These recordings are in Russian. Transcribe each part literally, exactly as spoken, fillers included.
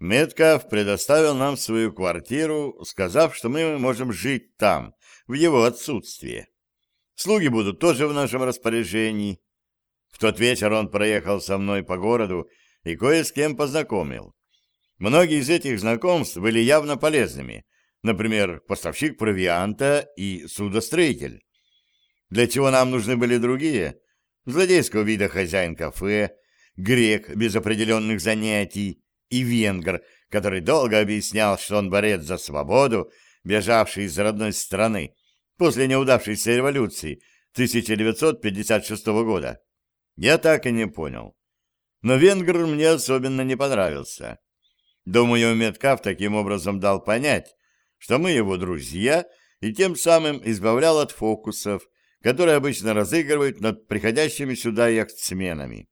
Меткав предоставил нам свою квартиру, сказав, что мы можем жить там, в его отсутствие. Слуги будут тоже в нашем распоряжении. В тот вечер он проехал со мной по городу и кое с кем познакомил. Многие из этих знакомств были явно полезными, например, поставщик провианта и судостроитель. Для чего нам нужны были другие? Злодейского вида хозяин кафе, грек без определенных занятий и венгр, который долго объяснял, что он борец за свободу, бежавший из родной страны после неудавшейся революции тысяча девятьсот пятьдесят шестого года. Я так и не понял. Но венгр мне особенно не понравился. Думаю, Меткав таким образом дал понять, что мы его друзья, и тем самым избавлял от фокусов, которые обычно разыгрывают над приходящими сюда яхтсменами.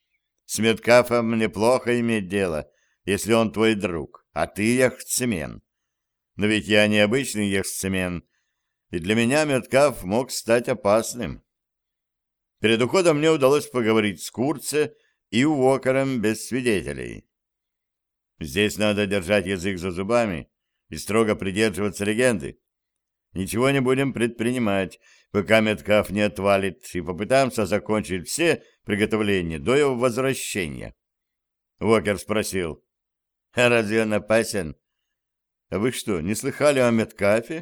С Меткафом мне плохо иметь дело, если он твой друг, а ты яхтсмен. Но ведь я не обычный яхтсмен, и для меня Меткаф мог стать опасным. Перед уходом мне удалось поговорить с Курце и Уокером без свидетелей. Здесь надо держать язык за зубами и строго придерживаться легенды. Ничего не будем предпринимать, пока Меткаф не отвалит, и попытаемся закончить все приготовления до его возвращения. Уокер спросил: «А разве он опасен?» «А вы что, не слыхали о Меткафе?»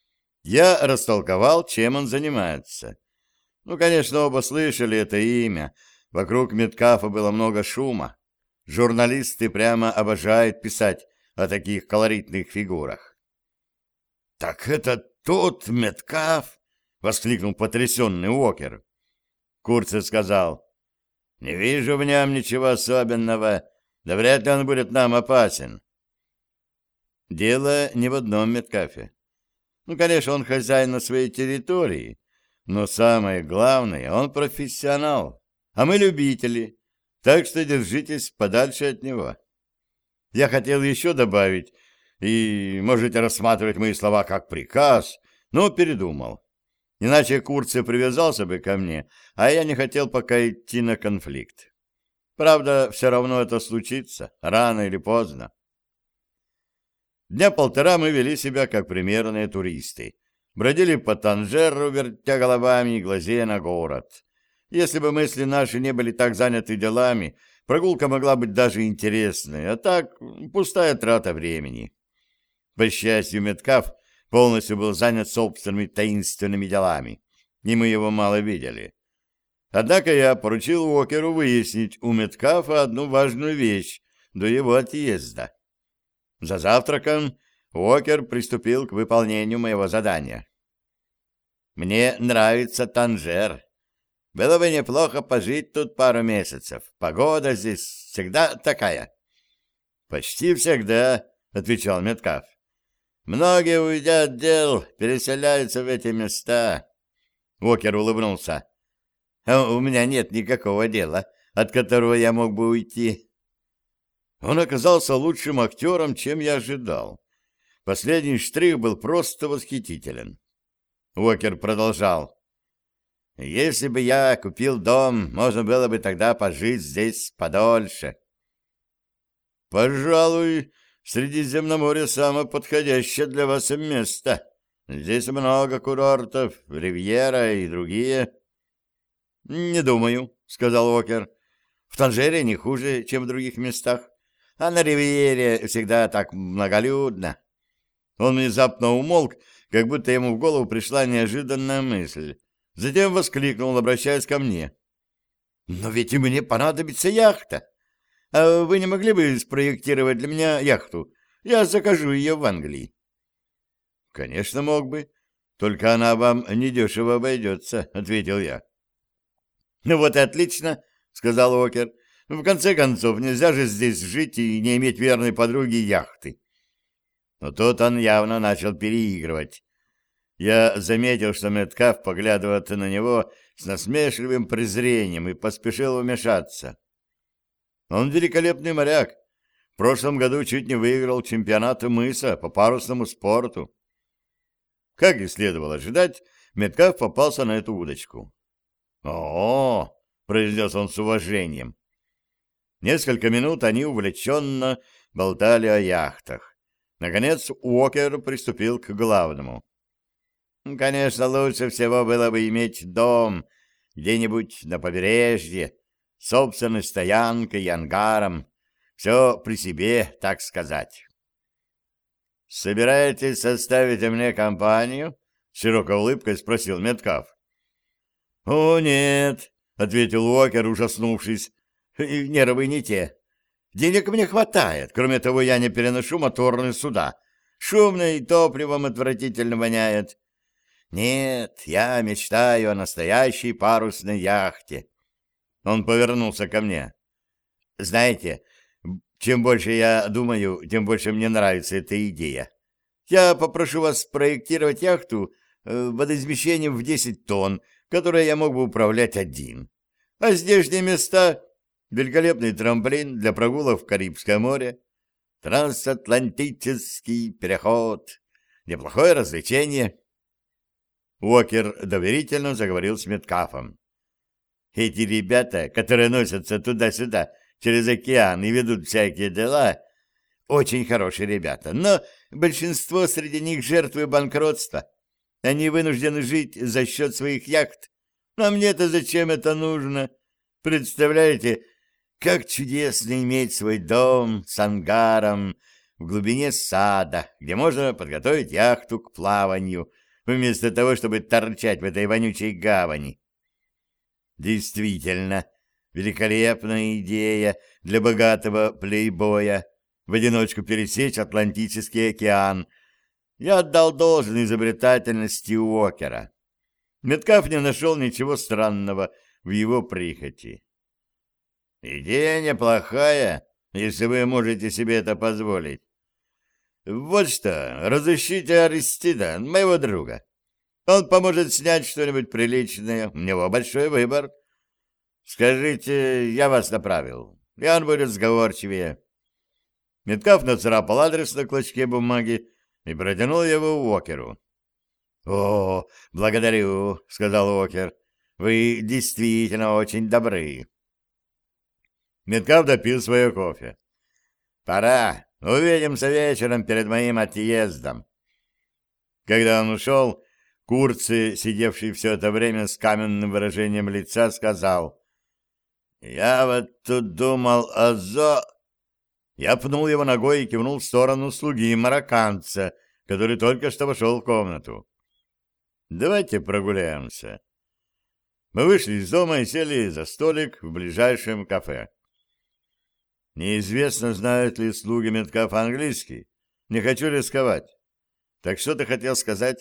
Я растолковал, чем он занимается. Ну, конечно, оба слышали это имя. Вокруг Меткафа было много шума. Журналисты прямо обожают писать о таких колоритных фигурах. «Так это тот Меткаф?» — воскликнул потрясенный Уокер. Курце сказал: «Не вижу в нем ничего особенного, да вряд ли он будет нам опасен». Дело не в одном Меткафе. Ну, конечно, он хозяин на своей территории, но самое главное, он профессионал, а мы любители, так что держитесь подальше от него. Я хотел еще добавить, и можете рассматривать мои слова как приказ, но передумал. Иначе Курце привязался бы ко мне, а я не хотел пока идти на конфликт. Правда, все равно это случится, рано или поздно. Дня полтора мы вели себя как примерные туристы. Бродили по Танжеру, вертя головами и глазея на город. Если бы мысли наши не были так заняты делами, прогулка могла быть даже интересной, а так пустая трата времени. По счастью, Меткаф полностью был занят собственными таинственными делами, и мы его мало видели. Однако я поручил Уокеру выяснить у Меткафа одну важную вещь до его отъезда. За завтраком Уокер приступил к выполнению моего задания. «Мне нравится Танжер. Было бы неплохо пожить тут пару месяцев. Погода здесь всегда такая». «Почти всегда», — отвечал Меткаф. «Многие, уйдя от дел, переселяются в эти места». Уокер улыбнулся. «А у меня нет никакого дела, от которого я мог бы уйти». Он оказался лучшим актером, чем я ожидал. Последний штрих был просто восхитителен. Уокер продолжал. «Если бы я купил дом, можно было бы тогда пожить здесь подольше». «Пожалуй, Средиземноморье самое подходящее для вас место. Здесь много курортов, Ривьера и другие». «Не думаю», — сказал Уокер. «В Танжере не хуже, чем в других местах. А на Ривьере всегда так многолюдно». Он внезапно умолк, как будто ему в голову пришла неожиданная мысль. Затем воскликнул, обращаясь ко мне. «Но ведь и мне понадобится яхта. А вы не могли бы спроектировать для меня яхту? Я закажу ее в Англии». «Конечно, мог бы. Только она вам недешево обойдется», — ответил я. «Ну вот и отлично», — сказал Уокер. «В конце концов, нельзя же здесь жить и не иметь верной подруги яхты». Но тут он явно начал переигрывать. Я заметил, что Меткаф поглядывает на него с насмешливым презрением и поспешил вмешаться. Он великолепный моряк. В прошлом году чуть не выиграл чемпионат мыса по парусному спорту. Как и следовало ожидать, Меткаф попался на эту удочку. «О-о-о!» — произнес он с уважением. Несколько минут они увлеченно болтали о яхтах. Наконец Уокер приступил к главному. «Конечно, лучше всего было бы иметь дом где-нибудь на побережье, собственной стоянкой и ангаром. Все при себе, так сказать». «Собираетесь составить мне компанию?» — с широкой улыбкой спросил Меткав. «О, нет», — ответил Уокер, ужаснувшись, — «нервы не те. Денег мне хватает. Кроме того, я не переношу моторные суда. Шумно и топливом отвратительно воняет. Нет, я мечтаю о настоящей парусной яхте». Он повернулся ко мне. «Знаете, чем больше я думаю, тем больше мне нравится эта идея. Я попрошу вас спроектировать яхту э, водоизмещением в десять тонн, которой я мог бы управлять один. А здешние места — великолепный трамплин для прогулок в Карибское море, трансатлантический переход, неплохое развлечение». Уокер доверительно заговорил с Меткафом. «Эти ребята, которые носятся туда-сюда через океан и ведут всякие дела, очень хорошие ребята, но большинство среди них жертвы банкротства. Они вынуждены жить за счет своих яхт. А мне-то зачем это нужно? Представляете, как чудесно иметь свой дом с ангаром в глубине сада, где можно подготовить яхту к плаванию, вместо того, чтобы торчать в этой вонючей гавани». Действительно, великолепная идея для богатого плейбоя в одиночку пересечь Атлантический океан. Я отдал должное изобретательности Уокера. Меткав не нашел ничего странного в его прихоти. «Идея неплохая, если вы можете себе это позволить. Вот что, разыщите Аристида, моего друга. Он поможет снять что-нибудь приличное, у него большой выбор. Скажите, я вас направил, и он будет сговорчивее». Меткав нацарапал адрес на клочке бумаги и протянул его Уокеру. «О, благодарю», — сказал Уокер. «Вы действительно очень добры». Меткав допил свое кофе. «Пора. Увидимся вечером перед моим отъездом». Когда он ушел, Курци, сидевший все это время с каменным выражением лица, сказал: «Я вот тут думал о зо...» Я пнул его ногой и кивнул в сторону слуги марокканца, который только что вошел в комнату. «Давайте прогуляемся». Мы вышли из дома и сели за столик в ближайшем кафе. Неизвестно, знают ли слуги Меткафа английский. Не хочу рисковать. Так что ты хотел сказать?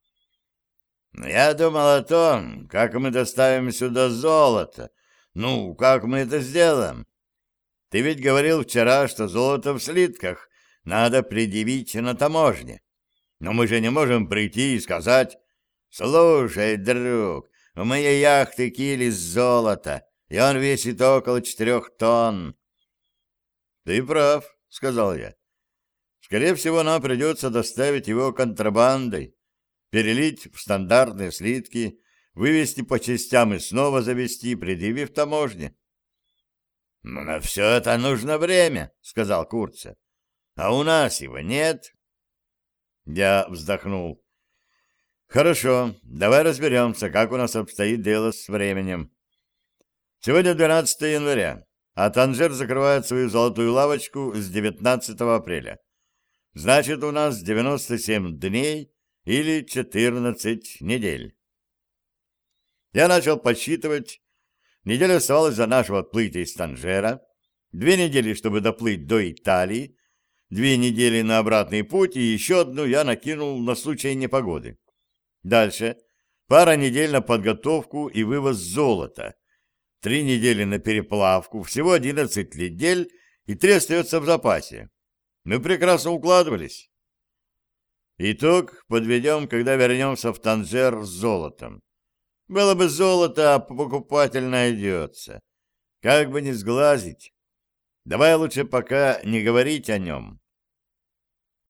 «Я думал о том, как мы доставим сюда золото. Ну, как мы это сделаем? Ты ведь говорил вчера, что золото в слитках надо предъявить на таможне. Но мы же не можем прийти и сказать: слушай, друг, у моей яхты киль из золота, и он весит около четырех тонн». «Ты прав», — сказал я. «Скорее всего, нам придется доставить его контрабандой, перелить в стандартные слитки, вывести по частям и снова завести, предъявив таможне». «Но на все это нужно время», — сказал Курци. «А у нас его нет». Я вздохнул. «Хорошо, давай разберемся, как у нас обстоит дело с временем. Сегодня двенадцатое января, а Танжер закрывает свою золотую лавочку с девятнадцатого апреля. Значит, у нас девяносто семь дней или четырнадцать недель». Я начал подсчитывать. Неделя оставалась до нашего отплытия из Танжера, две недели, чтобы доплыть до Италии, две недели на обратный путь, и еще одну я накинул на случай непогоды. Дальше пара недель на подготовку и вывоз золота, три недели на переплавку, всего одиннадцать недель, и три остается в запасе. Мы прекрасно укладывались. Итог подведем, когда вернемся в Танжер с золотом. Было бы золото, а покупатель найдется. Как бы не сглазить. Давай лучше пока не говорить о нем.